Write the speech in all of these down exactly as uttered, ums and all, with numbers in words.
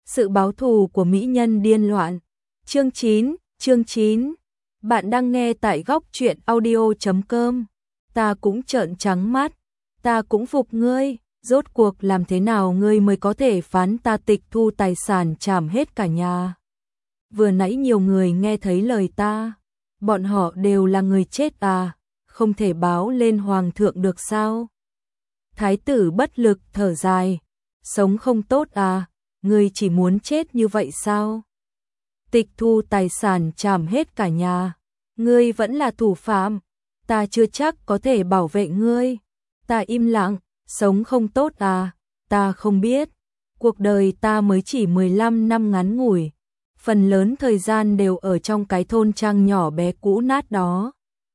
Sự báo thù của mỹ nhân điên loạn. Chương chín, chương chín. Bạn đang nghe tại góc truyện audio chấm com. Ta cũng trợn trắng mắt, ta cũng phục ngươi, rốt cuộc làm thế nào ngươi mới có thể phán ta tịch thu tài sản trảm hết cả nhà. Vừa nãy nhiều người nghe thấy lời ta, bọn họ đều là người chết à, không thể báo lên hoàng thượng được sao? Thái tử bất lực thở dài, sống không tốt à, ngươi chỉ muốn chết như vậy sao? Tịch thu tài sản trảm hết cả nhà, ngươi vẫn là thủ phạm, ta chưa chắc có thể bảo vệ ngươi. Ta im lặng, sống không tốt à, ta không biết, cuộc đời ta mới chỉ mười lăm năm ngắn ngủi, phần lớn thời gian đều ở trong cái thôn trang nhỏ bé cũ nát đó.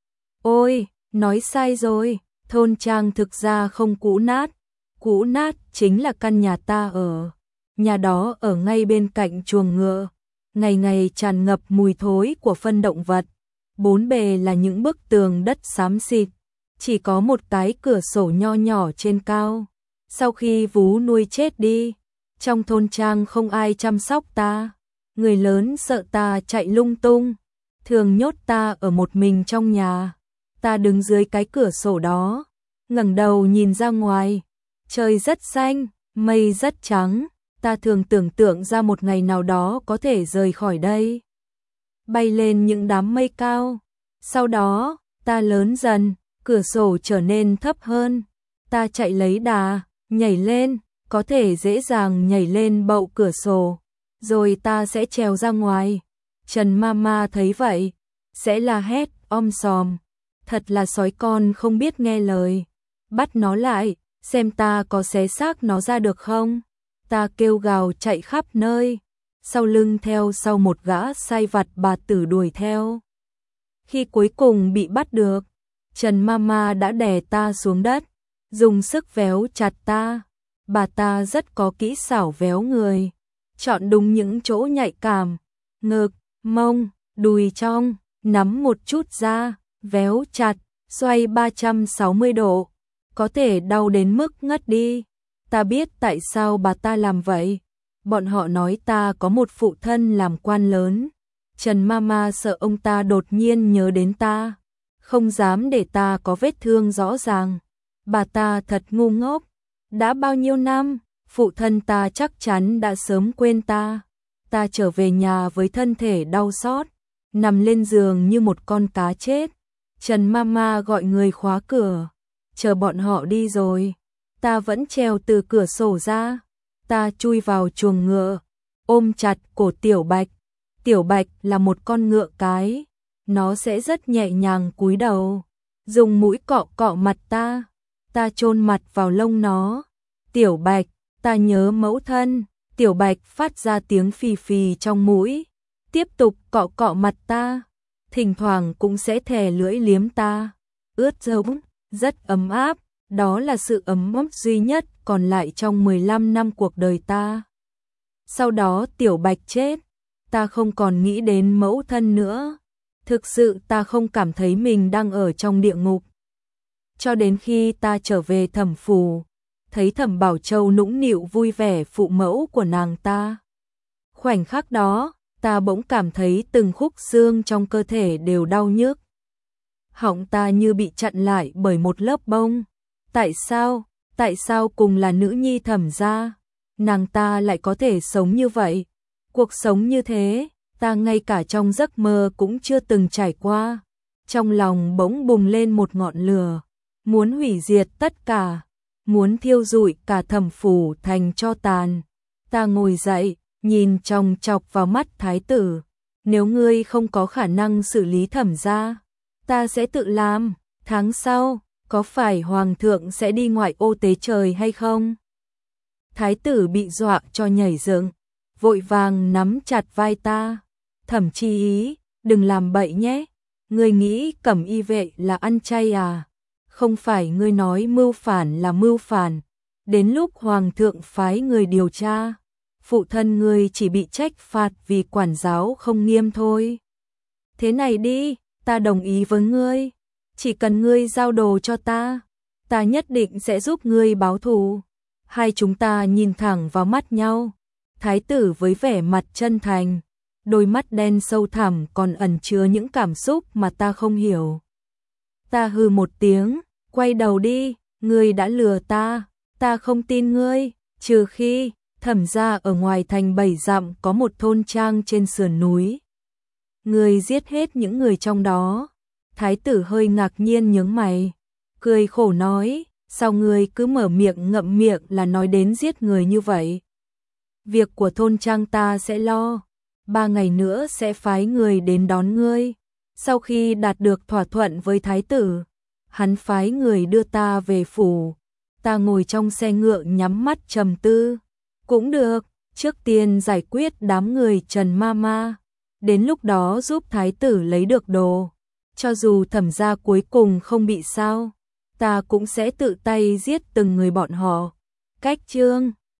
Ôi, nói sai rồi, thôn trang thực ra không cũ nát, cũ nát chính là căn nhà ta ở. Nhà đó ở ngay bên cạnh chuồng ngựa, ngày ngày tràn ngập mùi thối của phân động vật, bốn bề là những bức tường đất xám xịt, chỉ có một cái cửa sổ nho nhỏ trên cao. Sau khi vú nuôi chết đi, trong thôn trang không ai chăm sóc ta, người lớn sợ ta chạy lung tung, thường nhốt ta ở một mình trong nhà. Ta đứng dưới cái cửa sổ đó, ngẩng đầu nhìn ra ngoài, trời rất xanh, mây rất trắng, ta thường tưởng tượng ra một ngày nào đó có thể rời khỏi đây, bay lên những đám mây cao. Sau đó, ta lớn dần, cửa sổ trở nên thấp hơn, ta chạy lấy đà, nhảy lên, có thể dễ dàng nhảy lên bậu cửa sổ, rồi ta sẽ trèo ra ngoài. Trần Mama thấy vậy, sẽ la hét om sòm, thật là sói con không biết nghe lời, bắt nó lại, xem ta có xé xác nó ra được không. Ta kêu gào chạy khắp nơi, sau lưng theo sau một gã sai vặt bà tử đuổi theo. Khi cuối cùng bị bắt được, Trần Mama đã đè ta xuống đất, dùng sức véo chặt ta. Bà ta rất có kỹ xảo véo người, chọn đúng những chỗ nhạy cảm, ngực, mông, đùi trong, nắm một chút ra, véo chặt, xoay ba trăm sáu mươi độ, có thể đau đến mức ngất đi. Ta biết tại sao bà ta làm vậy, bọn họ nói ta có một phụ thân làm quan lớn. Trần Mama sợ ông ta đột nhiên nhớ đến ta, không dám để ta có vết thương rõ ràng. Bà ta thật ngu ngốc, đã bao nhiêu năm, phụ thân ta chắc chắn đã sớm quên ta. Ta trở về nhà với thân thể đau xót, nằm lên giường như một con cá chết. Trần Mama gọi người khóa cửa, chờ bọn họ đi rồi. Ta vẫn trèo từ cửa sổ ra, ta chui vào chuồng ngựa, ôm chặt cổ Tiểu Bạch. Tiểu Bạch là một con ngựa cái, nó sẽ rất nhẹ nhàng cúi đầu, dùng mũi cọ cọ mặt ta, ta chôn mặt vào lông nó. Tiểu Bạch, ta nhớ mẫu thân. Tiểu Bạch phát ra tiếng phì phì trong mũi, tiếp tục cọ cọ mặt ta, thỉnh thoảng cũng sẽ thè lưỡi liếm ta, ướt giống, rất ấm áp. Đó là sự ấm áp duy nhất còn lại trong mười lăm năm cuộc đời ta. Sau đó Tiểu Bạch chết, ta không còn nghĩ đến mẫu thân nữa. Thực sự ta không cảm thấy mình đang ở trong địa ngục. Cho đến khi ta trở về Thẩm phủ, thấy Thẩm Bảo Châu nũng nịu vui vẻ phụ mẫu của nàng ta. Khoảnh khắc đó, ta bỗng cảm thấy từng khúc xương trong cơ thể đều đau nhức. Họng ta như bị chặn lại bởi một lớp bông. Tại sao, tại sao cùng là nữ nhi Thẩm gia, nàng ta lại có thể sống như vậy? Cuộc sống như thế, ta ngay cả trong giấc mơ cũng chưa từng trải qua. Trong lòng bỗng bùng lên một ngọn lửa, muốn hủy diệt tất cả, muốn thiêu rụi cả Thẩm phủ thành tro tàn. Ta ngồi dậy, nhìn chòng chọc vào mắt thái tử. Nếu ngươi không có khả năng xử lý Thẩm gia, ta sẽ tự làm. Tháng sau, có phải hoàng thượng sẽ đi ngoại ô tế trời hay không? Thái tử bị dọa cho nhảy dựng, vội vàng nắm chặt vai ta. Thẩm Chi Ý, đừng làm bậy nhé. Ngươi nghĩ Cẩm Y vệ là ăn chay à? Không phải ngươi nói mưu phản là mưu phản. Đến lúc hoàng thượng phái người điều tra, phụ thân ngươi chỉ bị trách phạt vì quản giáo không nghiêm thôi. Thế này đi, ta đồng ý với ngươi. Chỉ cần ngươi giao đồ cho ta, ta nhất định sẽ giúp ngươi báo thù. Hai chúng ta nhìn thẳng vào mắt nhau. Thái tử với vẻ mặt chân thành, đôi mắt đen sâu thẳm còn ẩn chứa những cảm xúc mà ta không hiểu. Ta hừ một tiếng, quay đầu đi, ngươi đã lừa ta, ta không tin ngươi, trừ khi Thẩm gia ở ngoài thành bảy dặm có một thôn trang trên sườn núi. Ngươi giết hết những người trong đó. Thái tử hơi ngạc nhiên nhướng mày, cười khổ nói, sao ngươi cứ mở miệng ngậm miệng là nói đến giết người như vậy? Việc của thôn trang ta sẽ lo, ba ngày nữa sẽ phái người đến đón ngươi. Sau khi đạt được thỏa thuận với thái tử, hắn phái người đưa ta về phủ. Ta ngồi trong xe ngựa nhắm mắt trầm tư. Cũng được, trước tiên giải quyết đám người Trần Ma Ma, đến lúc đó giúp thái tử lấy được đồ. Cho dù Thẩm gia cuối cùng không bị sao, ta cũng sẽ tự tay giết từng người bọn họ. Cách chương